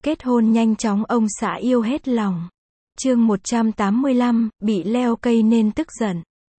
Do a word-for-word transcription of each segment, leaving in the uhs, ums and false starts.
Kết hôn nhanh chóng ông xã yêu hết lòng. Chương một trăm tám mươi lăm, bị leo cây nên tức giận.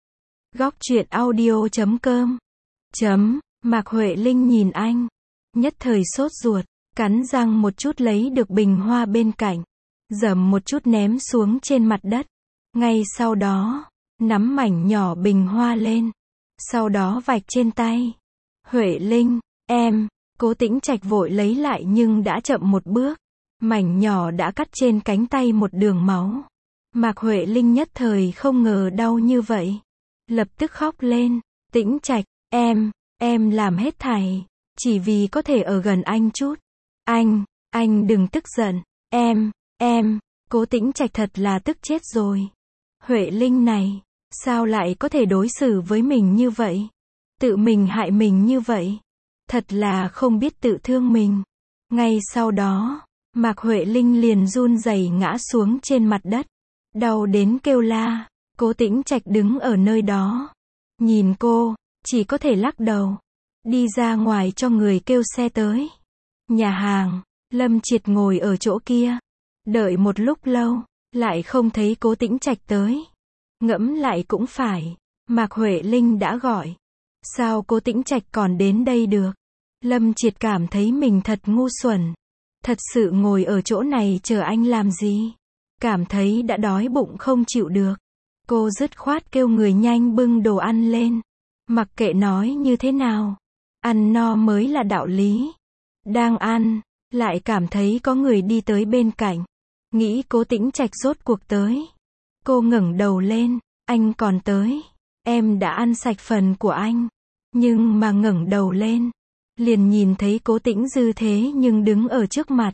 Góc truyện audio chấm com. Chấm, Mạc Huệ Linh nhìn anh. Nhất thời sốt ruột, cắn răng một chút lấy được bình hoa bên cạnh. Dầm một chút ném xuống trên mặt đất. Ngay sau đó, nắm mảnh nhỏ bình hoa lên. Sau đó vạch trên tay. Huệ Linh, em, Cố Tĩnh Trạch vội lấy lại nhưng đã chậm một bước. Mảnh nhỏ đã cắt trên cánh tay một đường máu. Mạc Huệ Linh nhất thời không ngờ đau như vậy. Lập tức khóc lên. Tĩnh Trạch, em, em làm hết thảy. Chỉ vì có thể ở gần anh chút. Anh, anh đừng tức giận. Em, em, Cố Tĩnh Trạch thật là tức chết rồi. Huệ Linh này, sao lại có thể đối xử với mình như vậy? Tự mình hại mình như vậy. Thật là không biết tự thương mình. Ngay sau đó, Mạc Huệ Linh liền run rẩy ngã xuống trên mặt đất. Đau đến kêu la. Cố Tĩnh Trạch đứng ở nơi đó. Nhìn cô, chỉ có thể lắc đầu. Đi ra ngoài cho người kêu xe tới. Nhà hàng, Lâm Triệt ngồi ở chỗ kia. Đợi một lúc lâu, lại không thấy Cố Tĩnh Trạch tới. Ngẫm lại cũng phải. Mạc Huệ Linh đã gọi. Sao Cố Tĩnh Trạch còn đến đây được? Lâm Triệt cảm thấy mình thật ngu xuẩn. Thật sự ngồi ở chỗ này chờ anh làm gì? Cảm thấy đã đói bụng không chịu được. Cô dứt khoát kêu người nhanh bưng đồ ăn lên. Mặc kệ nói như thế nào. Ăn no mới là đạo lý. Đang ăn, lại cảm thấy có người đi tới bên cạnh. Nghĩ Cố Tĩnh Trạch rốt cuộc tới. Cô ngẩng đầu lên. Anh còn tới. Em đã ăn sạch phần của anh. Nhưng mà ngẩng đầu lên. Liền nhìn thấy Cố Tĩnh Dư thế nhưng đứng ở trước mặt.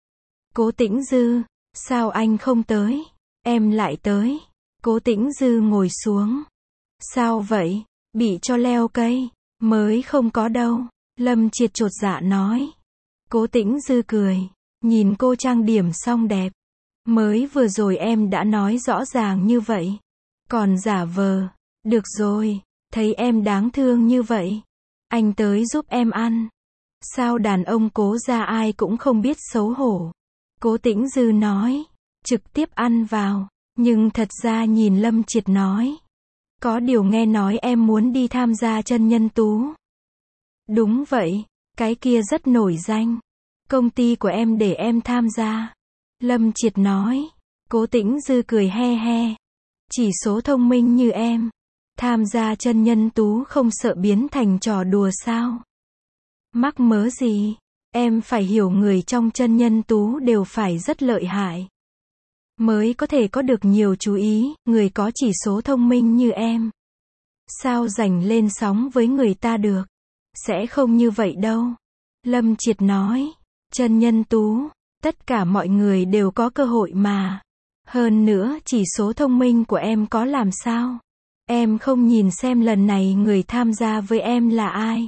Cố Tĩnh Dư, sao anh không tới? Em lại tới. Cố Tĩnh Dư ngồi xuống. Sao vậy? Bị cho leo cây? Mới không có đâu. Lâm Triệt chột dạ nói. Cố Tĩnh Dư cười. Nhìn cô trang điểm xong đẹp. Mới vừa rồi em đã nói rõ ràng như vậy. Còn giả vờ. Được rồi, thấy em đáng thương như vậy. Anh tới giúp em ăn. Sao đàn ông Cố gia ai cũng không biết xấu hổ. Cố Tĩnh Dư nói. Trực tiếp ăn vào. Nhưng thật ra nhìn Lâm Triệt nói. Có điều nghe nói em muốn đi tham gia chân nhân tú. Đúng vậy, cái kia rất nổi danh. Công ty của em để em tham gia. Lâm Triệt nói. Cố Tĩnh Dư cười he he. Chỉ số thông minh như em. Tham gia chân nhân tú không sợ biến thành trò đùa sao? Mắc mớ gì? Em phải hiểu người trong chân nhân tú đều phải rất lợi hại. Mới có thể có được nhiều chú ý, người có chỉ số thông minh như em. Sao giành lên sóng với người ta được? Sẽ không như vậy đâu. Lâm Triệt nói. Chân nhân tú, tất cả mọi người đều có cơ hội mà. Hơn nữa chỉ số thông minh của em có làm sao? Em không nhìn xem lần này người tham gia với em là ai?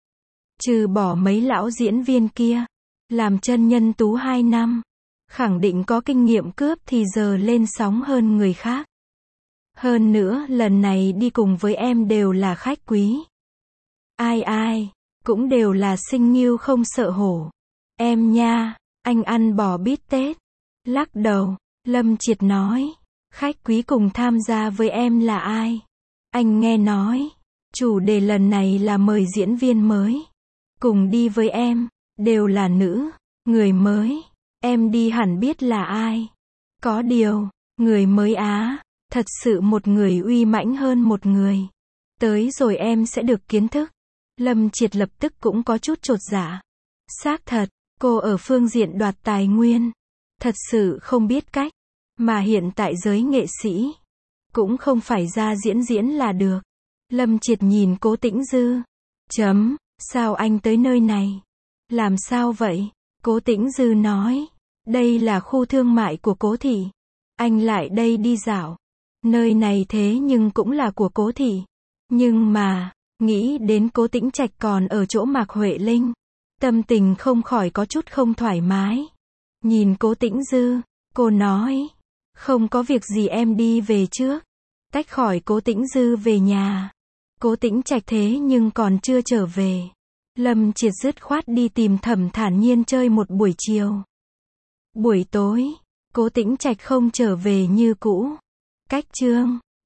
Trừ bỏ mấy lão diễn viên kia. Làm chân nhân tú hai năm. Khẳng định có kinh nghiệm cướp thì giờ lên sóng hơn người khác. Hơn nữa lần này đi cùng với em đều là khách quý. Ai ai, cũng đều là sinh nghiêu không sợ hổ. Em nha, anh ăn bò bít tết. Lắc đầu, Lâm Triệt nói. Khách quý cùng tham gia với em là ai? Anh nghe nói, chủ đề lần này là mời diễn viên mới. Cùng đi với em, đều là nữ, người mới. Em đi hẳn biết là ai. Có điều, người mới á, thật sự một người uy mãnh hơn một người. Tới rồi em sẽ được kiến thức. Lâm Triệt lập tức cũng có chút chột dạ. Xác thật, cô ở phương diện đoạt tài nguyên. Thật sự không biết cách. Mà hiện tại giới nghệ sĩ. Cũng không phải ra diễn diễn là được. Lâm Triệt nhìn Cố Tĩnh Dư. Chấm, sao anh tới nơi này? Làm sao vậy? Cố Tĩnh Dư nói. Đây là khu thương mại của Cố thị. Anh lại đây đi dạo. Nơi này thế nhưng cũng là của Cố thị. Nhưng mà, nghĩ đến Cố Tĩnh Trạch còn ở chỗ Mạc Huệ Linh. Tâm tình không khỏi có chút không thoải mái. Nhìn Cố Tĩnh Dư, cô nói. Không có việc gì em đi về trước. Tách khỏi Cố Tĩnh Dư về nhà. Cố Tĩnh Trạch thế nhưng còn chưa trở về. Lâm Triệt dứt khoát đi tìm Thẩm Thản Nhiên chơi một buổi chiều. Buổi tối, Cố Tĩnh Trạch không trở về như cũ. Cách chương